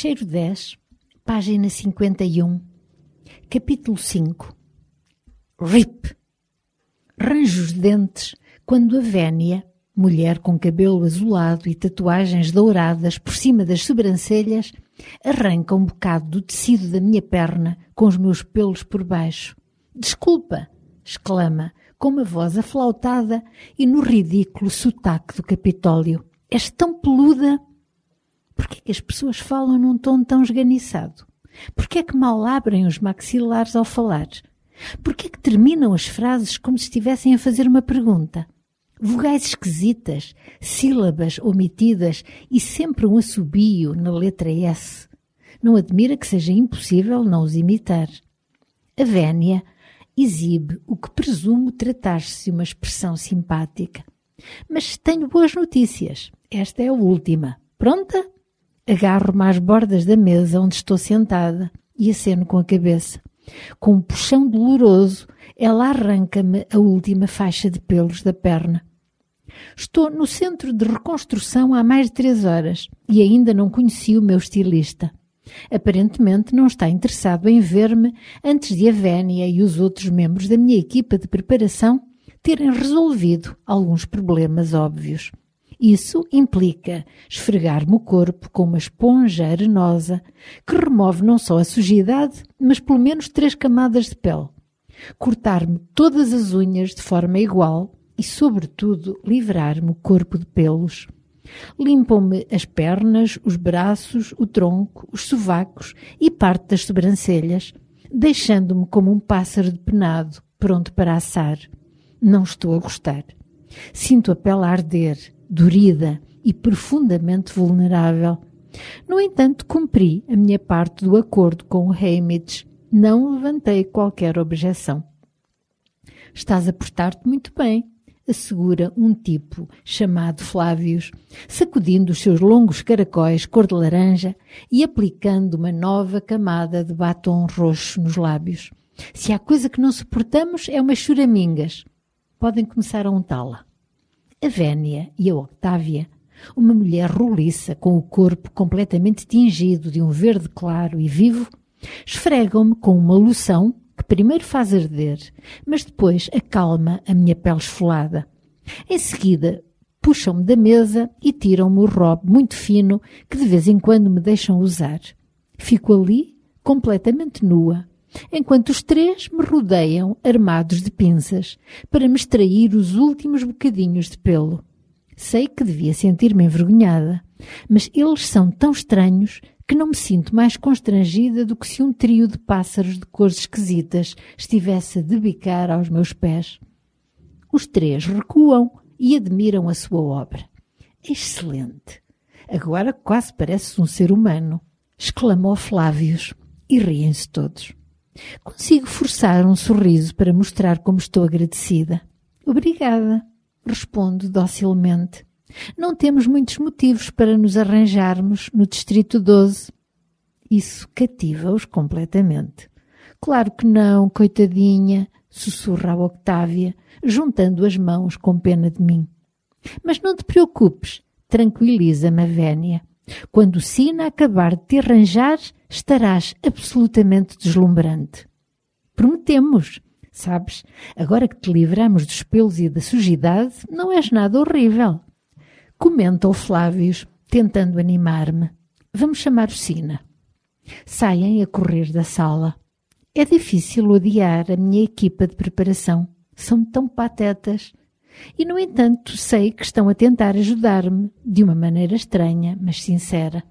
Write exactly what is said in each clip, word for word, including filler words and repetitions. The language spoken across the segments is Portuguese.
Fecheiro dez, página cinquenta e um, capítulo cinco. R I P. Ranjo os dentes quando a Vénia, mulher com cabelo azulado e tatuagens douradas por cima das sobrancelhas, arranca um bocado do tecido da minha perna com os meus pelos por baixo. Desculpa, exclama, com uma voz aflautada e no ridículo sotaque do Capitólio. És tão peluda. Porquê que as pessoas falam num tom tão esganiçado? Porquê que mal abrem os maxilares ao falar? Porquê que terminam as frases como se estivessem a fazer uma pergunta? Vogais esquisitas, sílabas omitidas e sempre um assobio na letra S. Não admira que seja impossível não os imitar. A Vénia exibe o que presumo tratar-se de uma expressão simpática. Mas tenho boas notícias. Esta é a última. Pronta? Agarro-me às bordas da mesa onde estou sentada e aceno com a cabeça. Com um puxão doloroso, ela arranca-me a última faixa de pelos da perna. Estou no centro de reconstrução há mais de três horas e ainda não conheci o meu estilista. Aparentemente não está interessado em ver-me antes de a Vénia e os outros membros da minha equipa de preparação terem resolvido alguns problemas óbvios. Isso implica esfregar-me o corpo com uma esponja arenosa que remove não só a sujidade, mas pelo menos três camadas de pele. Cortar-me todas as unhas de forma igual e, sobretudo, livrar-me o corpo de pelos. Limpam-me as pernas, os braços, o tronco, os sovacos e parte das sobrancelhas, deixando-me como um pássaro depenado, pronto para assar. Não estou a gostar. Sinto a pele a arder, dorida e profundamente vulnerável. No entanto, cumpri a minha parte do acordo com o Hamish. Não levantei qualquer objeção. Estás a portar-te muito bem, assegura um tipo chamado Flávios, sacudindo os seus longos caracóis cor de laranja e aplicando uma nova camada de batom roxo nos lábios. Se há coisa que não suportamos é umas choramingas. Podem começar a untá-la. A Vénia e a Octávia, uma mulher roliça com o corpo completamente tingido de um verde claro e vivo, esfregam-me com uma loção que primeiro faz arder, mas depois acalma a minha pele esfolada. Em seguida, puxam-me da mesa e tiram-me o robe muito fino que de vez em quando me deixam usar. Fico ali, completamente nua, enquanto os três me rodeiam armados de pinças para me extrair os últimos bocadinhos de pelo. Sei que devia sentir-me envergonhada, mas eles são tão estranhos que não me sinto mais constrangida do que se um trio de pássaros de cores esquisitas estivesse a debicar aos meus pés. Os três recuam e admiram a sua obra. Excelente! Agora quase pareces um ser humano, exclamou Flávios, e riem-se todos. Consigo forçar um sorriso para mostrar como estou agradecida. Obrigada, respondo docilmente. Não temos muitos motivos para nos arranjarmos no Distrito doze. Isso cativa-os completamente. Claro que não, coitadinha, sussurra a Octávia, juntando as mãos com pena de mim. Mas não te preocupes, tranquiliza-me a Vénia. Quando o Sina acabar de te arranjar, estarás absolutamente deslumbrante. Prometemos. Sabes, agora que te livramos dos pelos e da sujidade, não és nada horrível. Comenta o Flávios, tentando animar-me. Vamos chamar o Sina. Saem a correr da sala. É difícil odiar a minha equipa de preparação. São tão patetas. E, no entanto, sei que estão a tentar ajudar-me, de uma maneira estranha, mas sincera.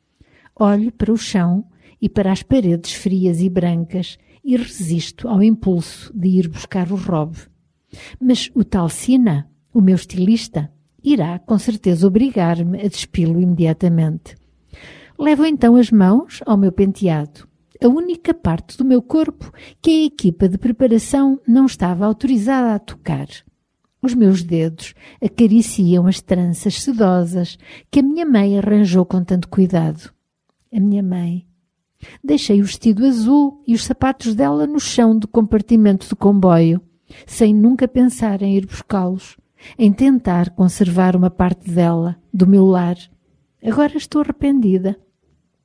Olho para o chão e para as paredes frias e brancas e resisto ao impulso de ir buscar o robe. Mas o tal Sina, o meu estilista, irá com certeza obrigar-me a despi-lo imediatamente. Levo então as mãos ao meu penteado, a única parte do meu corpo que a equipa de preparação não estava autorizada a tocar. Os meus dedos acariciam as tranças sedosas que a minha mãe arranjou com tanto cuidado. A minha mãe. Deixei o vestido azul e os sapatos dela no chão do compartimento do comboio, sem nunca pensar em ir buscá-los, em tentar conservar uma parte dela, do meu lar. Agora estou arrependida.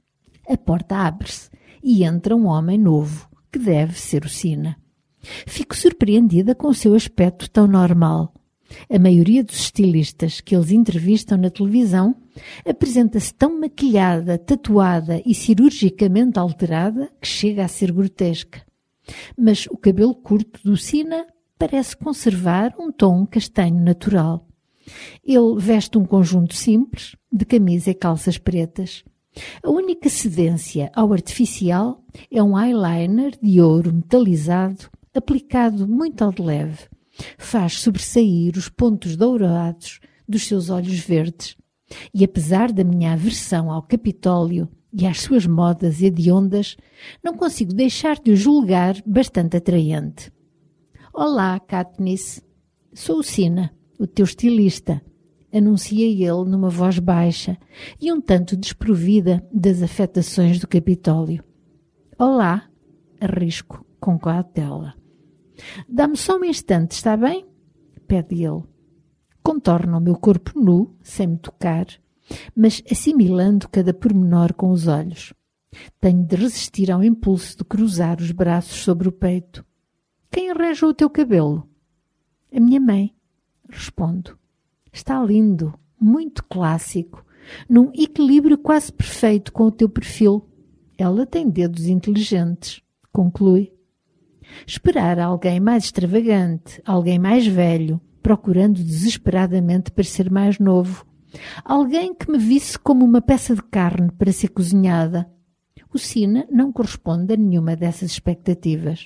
A porta abre-se e entra um homem novo, que deve ser o Sina. Fico surpreendida com o seu aspecto tão normal. A maioria dos estilistas que eles entrevistam na televisão apresenta-se tão maquilhada, tatuada e cirurgicamente alterada que chega a ser grotesca. Mas o cabelo curto do Sina parece conservar um tom castanho natural. Ele veste um conjunto simples, de camisa e calças pretas. A única cedência ao artificial é um eyeliner de ouro metalizado, aplicado muito ao de leve. Faz sobressair os pontos dourados dos seus olhos verdes. E apesar da minha aversão ao Capitólio e às suas modas hediondas, não consigo deixar de o julgar bastante atraente. Olá, Katniss. Sou o Sina, o teu estilista, anuncia ele numa voz baixa e um tanto desprovida das afetações do Capitólio. Olá, arrisco com cautela. Dá-me só um instante, está bem? Pede ele. Contorna o meu corpo nu, sem me tocar, mas assimilando cada pormenor com os olhos. Tenho de resistir ao impulso de cruzar os braços sobre o peito. Quem arranjou o teu cabelo? A minha mãe, respondo. Está lindo, muito clássico, num equilíbrio quase perfeito com o teu perfil. Ela tem dedos inteligentes, conclui. Esperar alguém mais extravagante, alguém mais velho, procurando desesperadamente parecer mais novo. Alguém que me visse como uma peça de carne para ser cozinhada. O Sina não corresponde a nenhuma dessas expectativas.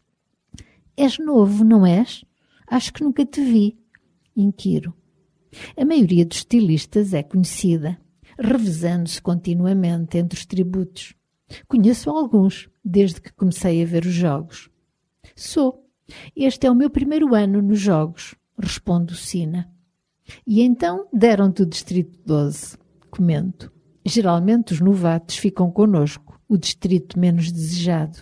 És novo, não és? Acho que nunca te vi, inquiro. A maioria dos estilistas é conhecida, revezando-se continuamente entre os tributos. Conheço alguns, desde que comecei a ver os jogos. Sou. Este é o meu primeiro ano nos jogos, responde o Sina. E então deram-te o Distrito doze, comento. Geralmente os novatos ficam connosco, o distrito menos desejado.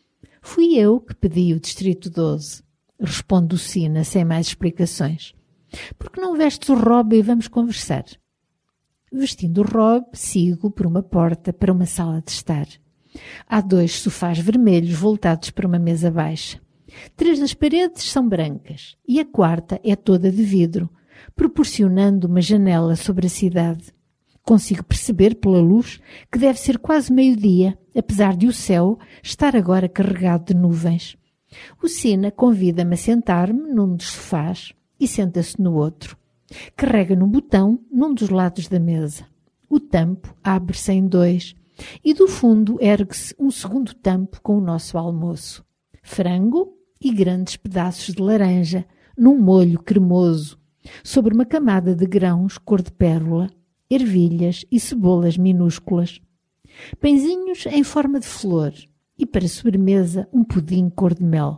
Fui eu que pedi o Distrito doze, responde o Sina sem mais explicações. Por que não vestes o robe e vamos conversar? Vestindo o robe, sigo por uma porta para uma sala de estar. Há dois sofás vermelhos voltados para uma mesa baixa. Três das paredes são brancas e a quarta é toda de vidro, proporcionando uma janela sobre a cidade. Consigo perceber pela luz que deve ser quase meio-dia, apesar de o céu estar agora carregado de nuvens. O Sina convida-me a sentar-me num dos sofás e senta-se no outro. Carrega num botão num dos lados da mesa. O tampo abre-se em dois e do fundo ergue-se um segundo tampo com o nosso almoço. Frango e grandes pedaços de laranja num molho cremoso, sobre uma camada de grãos cor de pérola, ervilhas e cebolas minúsculas. Pãezinhos em forma de flor e, para sobremesa, um pudim cor de mel.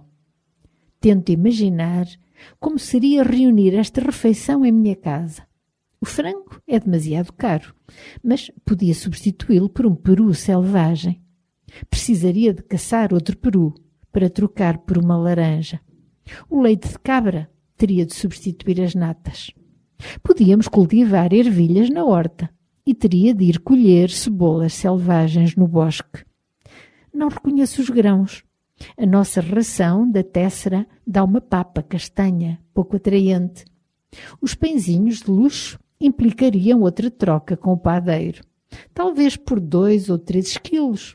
Tento imaginar como seria reunir esta refeição em minha casa. O frango é demasiado caro, mas podia substituí-lo por um peru selvagem. Precisaria de caçar outro peru para trocar por uma laranja. O leite de cabra teria de substituir as natas. Podíamos cultivar ervilhas na horta e teria de ir colher cebolas selvagens no bosque. Não reconheço os grãos. A nossa ração da téssera dá uma papa castanha, pouco atraente. Os pãezinhos de luxo implicariam outra troca com o padeiro, talvez por dois ou três quilos.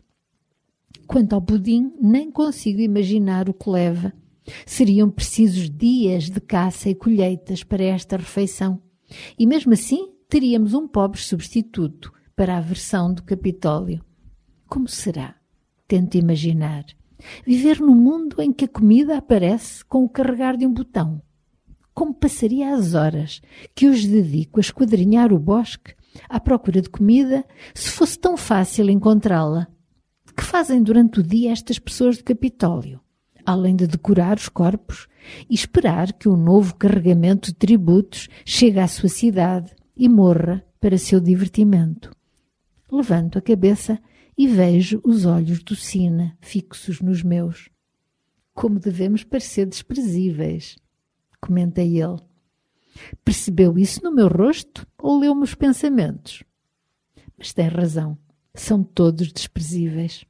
Quanto ao pudim, nem consigo imaginar o que leva. Seriam precisos dias de caça e colheitas para esta refeição. E mesmo assim, teríamos um pobre substituto para a versão do Capitólio. Como será? Tento imaginar. Viver num mundo em que a comida aparece com o carregar de um botão. Como passaria as horas que hoje dedico a esquadrinhar o bosque à procura de comida se fosse tão fácil encontrá-la? Que fazem durante o dia estas pessoas do Capitólio, além de decorar os corpos e esperar que um novo carregamento de tributos chegue à sua cidade e morra para seu divertimento? Levanto a cabeça e vejo os olhos do Sina fixos nos meus. Como devemos parecer desprezíveis, comenta ele. Percebeu isso no meu rosto ou leu-me os pensamentos? Mas tem razão. São todos desprezíveis.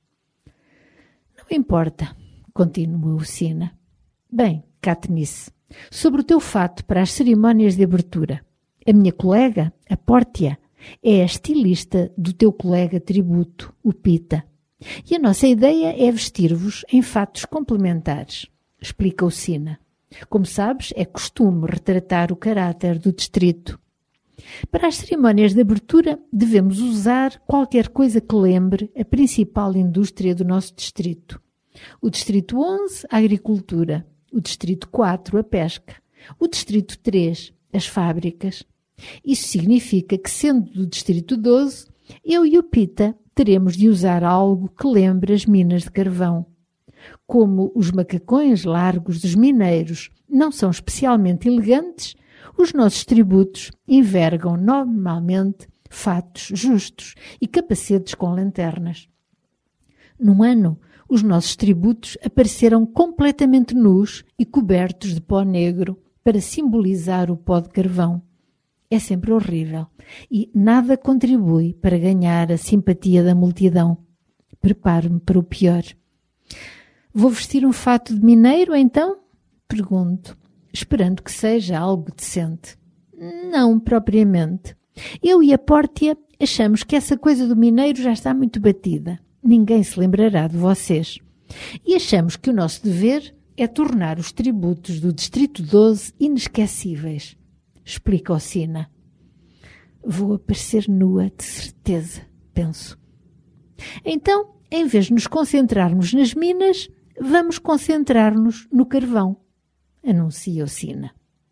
Não importa, continuou Sina. Bem, Katniss, sobre o teu fato para as cerimónias de abertura. A minha colega, a Pórtia, é a estilista do teu colega tributo, o Pita. E a nossa ideia é vestir-vos em fatos complementares, explica o Sina. Como sabes, é costume retratar o caráter do distrito. Para as cerimónias de abertura, devemos usar qualquer coisa que lembre a principal indústria do nosso distrito. O distrito onze, a agricultura. O distrito quatro, a pesca. O distrito três, as fábricas. Isso significa que, sendo do distrito doze, eu e o Pita teremos de usar algo que lembre as minas de carvão. Como os macacões largos dos mineiros não são especialmente elegantes, os nossos tributos envergam normalmente fatos justos e capacetes com lanternas. Num ano, os nossos tributos apareceram completamente nus e cobertos de pó negro para simbolizar o pó de carvão. É sempre horrível e nada contribui para ganhar a simpatia da multidão. Preparo-me para o pior. Vou vestir um fato de mineiro, então? Pergunto, esperando que seja algo decente. Não, propriamente. Eu e a Pórtia achamos que essa coisa do mineiro já está muito batida. Ninguém se lembrará de vocês. E achamos que o nosso dever é tornar os tributos do Distrito doze inesquecíveis. Explica o Sina. Vou aparecer nua, de certeza, penso. Então, em vez de nos concentrarmos nas minas, vamos concentrar-nos no carvão, anuncia o Sina.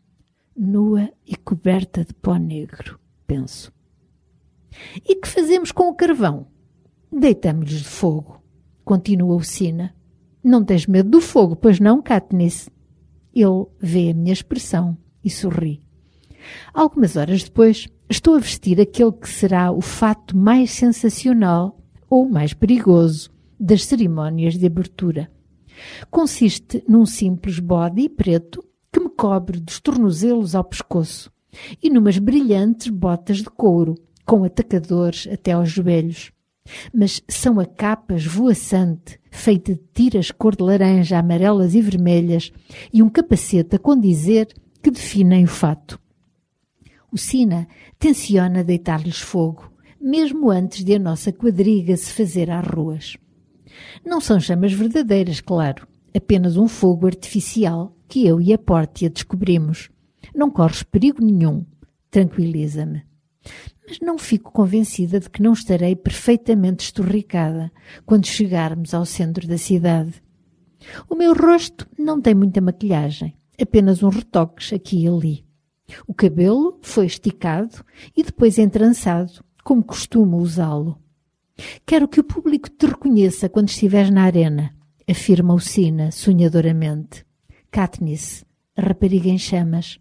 Nua e coberta de pó negro, penso. E que fazemos com o carvão? Deitamos-lhes de fogo, continua o Sina. Não tens medo do fogo, pois não, Katniss? Ele vê a minha expressão e sorri. Algumas horas depois, estou a vestir aquele que será o fato mais sensacional ou mais perigoso das cerimónias de abertura. Consiste num simples body preto que me cobre dos tornozelos ao pescoço e numas brilhantes botas de couro com atacadores até aos joelhos. Mas são a capa esvoaçante, feita de tiras cor de laranja, amarelas e vermelhas e um capacete a condizer que definem o fato. O Sina tenciona deitar-lhes fogo, mesmo antes de a nossa quadriga se fazer às ruas. Não são chamas verdadeiras, claro, apenas um fogo artificial que eu e a Pórtia descobrimos. Não corres perigo nenhum, tranquiliza-me. Mas não fico convencida de que não estarei perfeitamente esturricada quando chegarmos ao centro da cidade. O meu rosto não tem muita maquilhagem, apenas uns retoques aqui e ali. O cabelo foi esticado e depois entrançado, como costumo usá-lo. Quero que o público te reconheça quando estiveres na arena, afirma o Sina sonhadoramente. Katniss, a rapariga em chamas.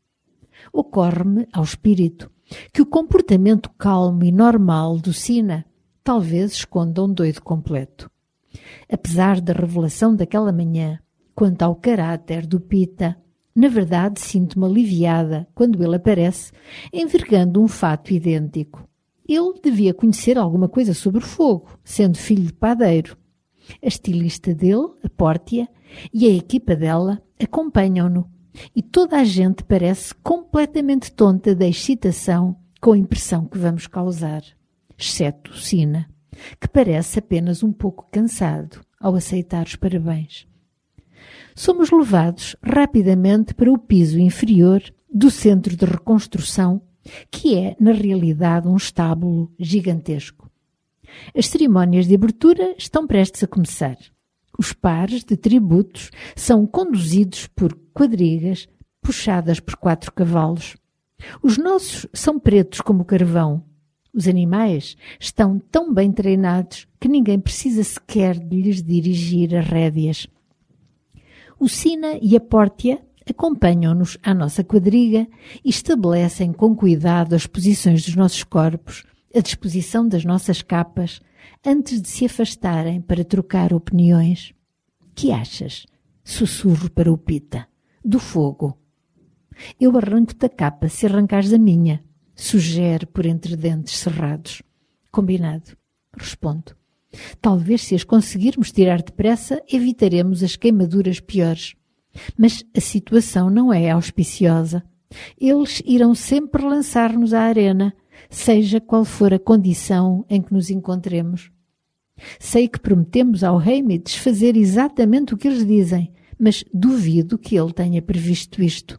Ocorre-me ao espírito que o comportamento calmo e normal do Sina talvez esconda um doido completo. Apesar da revelação daquela manhã quanto ao caráter do Pita, na verdade sinto-me aliviada quando ele aparece envergando um fato idêntico. Ele devia conhecer alguma coisa sobre o fogo, sendo filho de padeiro. A estilista dele, a Pórtia, e a equipa dela acompanham-no, e toda a gente parece completamente tonta da excitação com a impressão que vamos causar, exceto o Sina, que parece apenas um pouco cansado ao aceitar os parabéns. Somos levados rapidamente para o piso inferior do centro de reconstrução, que é, na realidade, um estábulo gigantesco. As cerimónias de abertura estão prestes a começar. Os pares de tributos são conduzidos por quadrigas puxadas por quatro cavalos. Os nossos são pretos como o carvão. Os animais estão tão bem treinados que ninguém precisa sequer de lhes dirigir as rédeas. O Sina e a Pórtia acompanham-nos à nossa quadriga e estabelecem com cuidado as posições dos nossos corpos, a disposição das nossas capas, antes de se afastarem para trocar opiniões. Que achas? Sussurro para o Pita. Do fogo. Eu arranco-te a capa se arrancares a minha, sugere por entre dentes cerrados. Combinado. Respondo. Talvez se as conseguirmos tirar depressa, evitaremos as queimaduras piores. Mas a situação não é auspiciosa. Eles irão sempre lançar-nos à arena, seja qual for a condição em que nos encontremos. Sei que prometemos ao Haymitch fazer exatamente o que eles dizem, mas duvido que ele tenha previsto isto.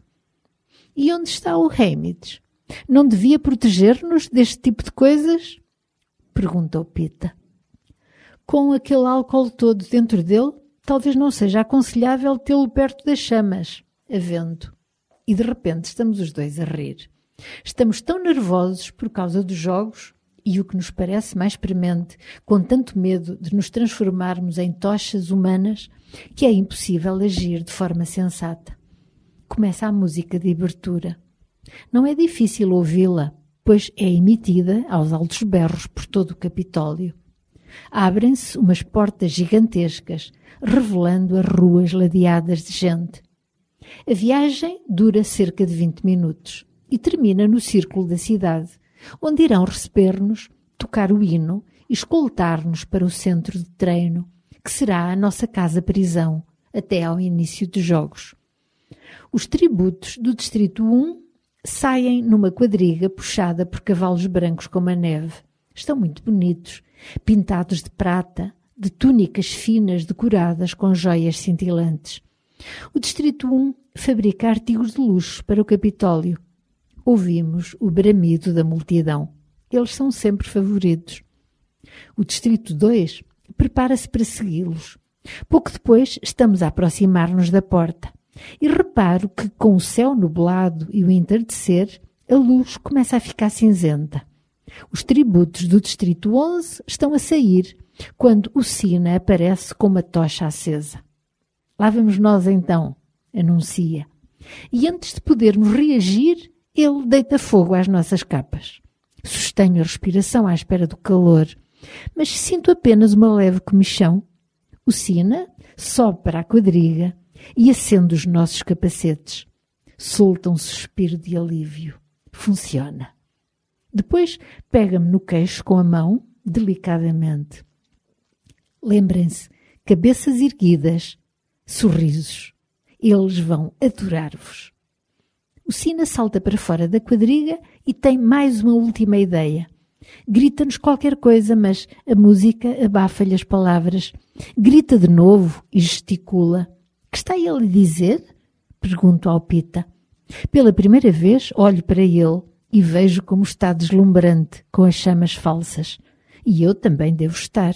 E onde está o Haymitch? Não devia proteger-nos deste tipo de coisas? Perguntou Pita. Com aquele álcool todo dentro dele, talvez não seja aconselhável tê-lo perto das chamas, a vento. E de repente estamos os dois a rir. Estamos tão nervosos por causa dos jogos e o que nos parece mais premente, com tanto medo de nos transformarmos em tochas humanas, que é impossível agir de forma sensata. Começa a música de abertura. Não é difícil ouvi-la, pois é emitida aos altos berros por todo o Capitólio. Abrem-se umas portas gigantescas, revelando as ruas ladeadas de gente. A viagem dura cerca de vinte minutos e termina no círculo da cidade, onde irão receber-nos, tocar o hino e escoltar-nos para o centro de treino, que será a nossa casa-prisão, até ao início dos jogos. Os tributos do Distrito um saem numa quadriga puxada por cavalos brancos como a neve. Estão muito bonitos, pintados de prata, de túnicas finas decoradas com joias cintilantes. O Distrito um fabrica artigos de luxo para o Capitólio. Ouvimos o bramido da multidão. Eles são sempre favoritos. O Distrito dois prepara-se para segui-los. Pouco depois estamos a aproximar-nos da porta. E reparo que, com o céu nublado e o entardecer, a luz começa a ficar cinzenta. Os tributos do Distrito onze estão a sair, quando o Sina aparece com uma tocha acesa. Lá vamos nós então, anuncia. E antes de podermos reagir, ele deita fogo às nossas capas. Sustenho a respiração à espera do calor, mas sinto apenas uma leve comichão. O Sina sobe para a quadriga e acende os nossos capacetes. Solta um suspiro de alívio. Funciona. Depois pega-me no queixo com a mão, delicadamente. Lembrem-se, cabeças erguidas, sorrisos. Eles vão adorar-vos. O Sina salta para fora da quadriga e tem mais uma última ideia. Grita-nos qualquer coisa, mas a música abafa-lhe as palavras. Grita de novo e gesticula. Que está ele a dizer? Pergunto ao Pita. Pela primeira vez olho para ele e vejo como está deslumbrante com as chamas falsas. E eu também devo estar.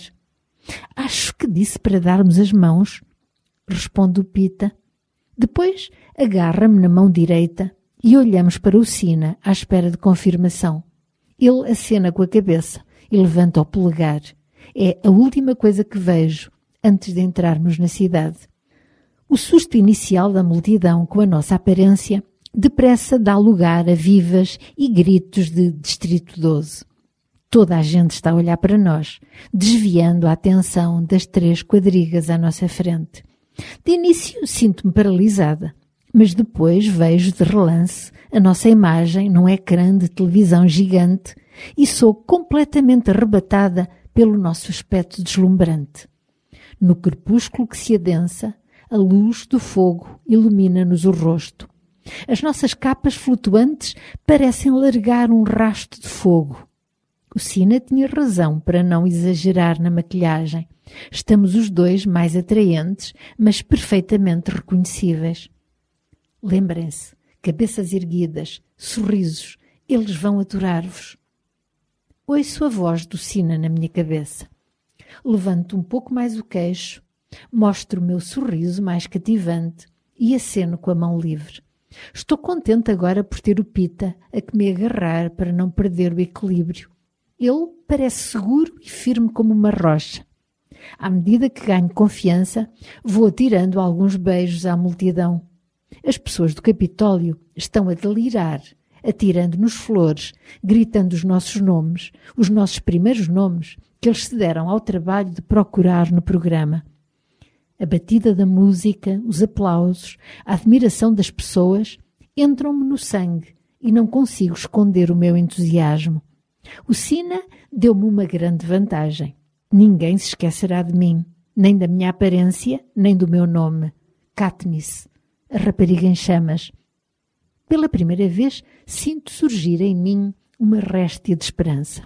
Acho que disse para darmos as mãos, responde o Pita. Depois agarra-me na mão direita e olhamos para o Sina à espera de confirmação. Ele acena com a cabeça e levanta o polegar. É a última coisa que vejo antes de entrarmos na cidade. O susto inicial da multidão com a nossa aparência depressa dá lugar a vivas e gritos de Distrito doze. Toda a gente está a olhar para nós, desviando a atenção das três quadrigas à nossa frente. De início sinto-me paralisada, mas depois vejo de relance a nossa imagem num ecrã de televisão gigante e sou completamente arrebatada pelo nosso aspecto deslumbrante. No crepúsculo que se adensa, a luz do fogo ilumina-nos o rosto. As nossas capas flutuantes parecem largar um rasto de fogo. O Sina tinha razão para não exagerar na maquilhagem. Estamos os dois mais atraentes, mas perfeitamente reconhecíveis. Lembrem-se, cabeças erguidas, sorrisos, eles vão adorar-vos. Ouço a voz do Sina na minha cabeça. Levanto um pouco mais o queixo, mostro o meu sorriso mais cativante e aceno com a mão livre. Estou contente agora por ter o Pita a que me agarrar para não perder o equilíbrio. Ele parece seguro e firme como uma rocha. À medida que ganho confiança, vou atirando alguns beijos à multidão. As pessoas do Capitólio estão a delirar, atirando-nos flores, gritando os nossos nomes, os nossos primeiros nomes, que eles se deram ao trabalho de procurar no programa. A batida da música, os aplausos, a admiração das pessoas entram-me no sangue e não consigo esconder o meu entusiasmo. O Sina deu-me uma grande vantagem. Ninguém se esquecerá de mim, nem da minha aparência, nem do meu nome. Katniss, a rapariga em chamas. Pela primeira vez, sinto surgir em mim uma réstia de esperança.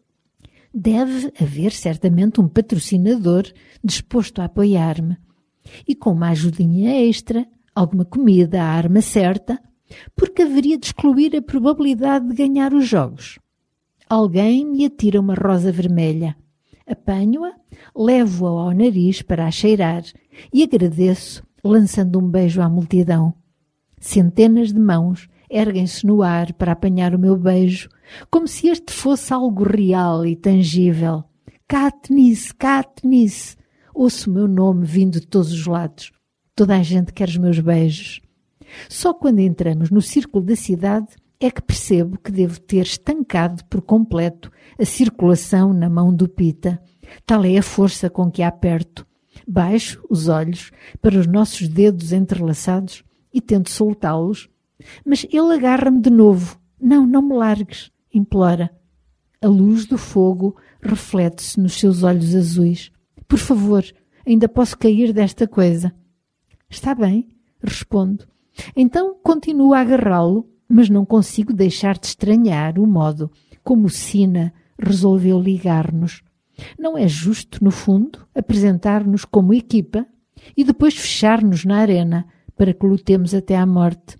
Deve haver certamente um patrocinador disposto a apoiar-me. E com uma ajudinha extra, alguma comida, a arma certa, porque haveria de excluir a probabilidade de ganhar os jogos. Alguém me atira uma rosa vermelha. Apanho-a, levo-a ao nariz para a cheirar e agradeço, lançando um beijo à multidão. Centenas de mãos erguem-se no ar para apanhar o meu beijo, como se este fosse algo real e tangível. Katniss, Katniss! Ouço o meu nome vindo de todos os lados. Toda a gente quer os meus beijos. Só quando entramos no círculo da cidade é que percebo que devo ter estancado por completo a circulação na mão do Pita. Tal é a força com que a aperto. Baixo os olhos para os nossos dedos entrelaçados e tento soltá-los. Mas ele agarra-me de novo. Não, não me largues, implora. A luz do fogo reflete-se nos seus olhos azuis. Por favor, ainda posso cair desta coisa. Está bem, respondo. Então continuo a agarrá-lo, mas não consigo deixar de estranhar o modo como o Sina resolveu ligar-nos. Não é justo, no fundo, apresentar-nos como equipa e depois fechar-nos na arena para que lutemos até à morte.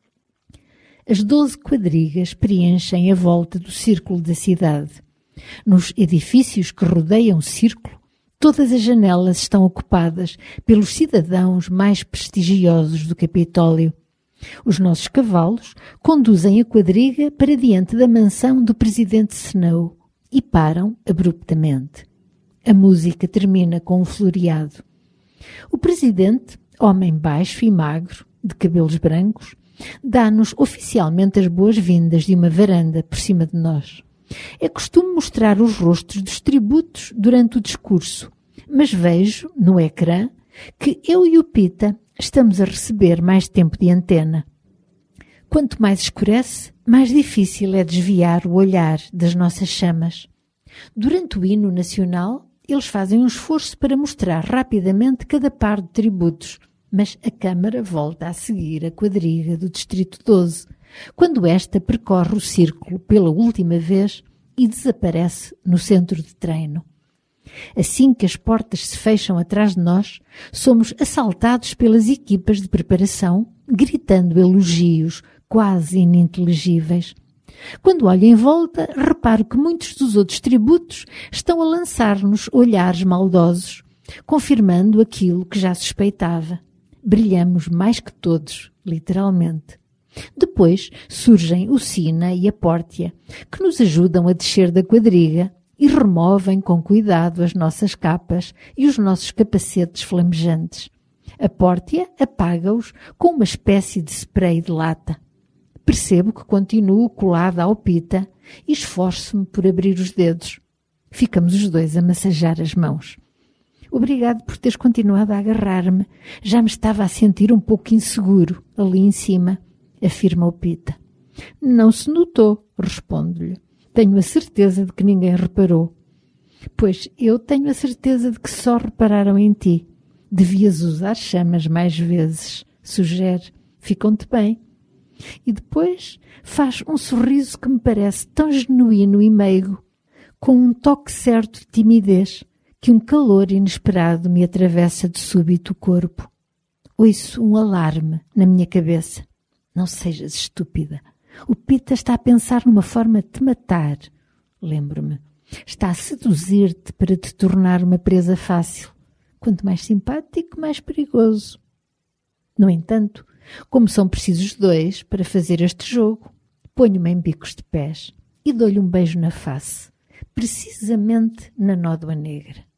As doze quadrigas preenchem a volta do círculo da cidade. Nos edifícios que rodeiam o círculo, todas as janelas estão ocupadas pelos cidadãos mais prestigiosos do Capitólio. Os nossos cavalos conduzem a quadriga para diante da mansão do presidente Snow e param abruptamente. A música termina com um floreado. O presidente, homem baixo e magro, de cabelos brancos, dá-nos oficialmente as boas-vindas de uma varanda por cima de nós. É costume mostrar os rostos dos tributos durante o discurso, mas vejo, no ecrã, que eu e o Pita estamos a receber mais tempo de antena. Quanto mais escurece, mais difícil é desviar o olhar das nossas chamas. Durante o hino nacional, eles fazem um esforço para mostrar rapidamente cada par de tributos, mas a Câmara volta a seguir a quadriga do Distrito doze, quando esta percorre o círculo pela última vez e desaparece no centro de treino. Assim que as portas se fecham atrás de nós, somos assaltados pelas equipas de preparação, gritando elogios quase ininteligíveis. Quando olho em volta, reparo que muitos dos outros tributos estão a lançar-nos olhares maldosos, confirmando aquilo que já suspeitava. Brilhamos mais que todos, literalmente. Depois surgem o Sina e a Pórtia, que nos ajudam a descer da quadriga e removem com cuidado as nossas capas e os nossos capacetes flamejantes. A Pórtia apaga-os com uma espécie de spray de lata. Percebo que continuo colada ao Pita e esforço-me por abrir os dedos. Ficamos os dois a massajar as mãos. Obrigado por teres continuado a agarrar-me. Já me estava a sentir um pouco inseguro ali em cima, afirma o Pita. Não se notou, respondo-lhe. Tenho a certeza de que ninguém reparou. Pois eu tenho a certeza de que só repararam em ti. Devias usar chamas mais vezes, sugere. Ficam-te bem. E depois faz um sorriso que me parece tão genuíno e meigo, com um toque certo de timidez, que um calor inesperado me atravessa de súbito o corpo. Ouço um alarme na minha cabeça. Não sejas estúpida. O Pita está a pensar numa forma de te matar. Lembro-me. Está a seduzir-te para te tornar uma presa fácil. Quanto mais simpático, mais perigoso. No entanto, como são precisos dois para fazer este jogo, ponho-me em bicos de pés e dou-lhe um beijo na face, precisamente na nódoa negra.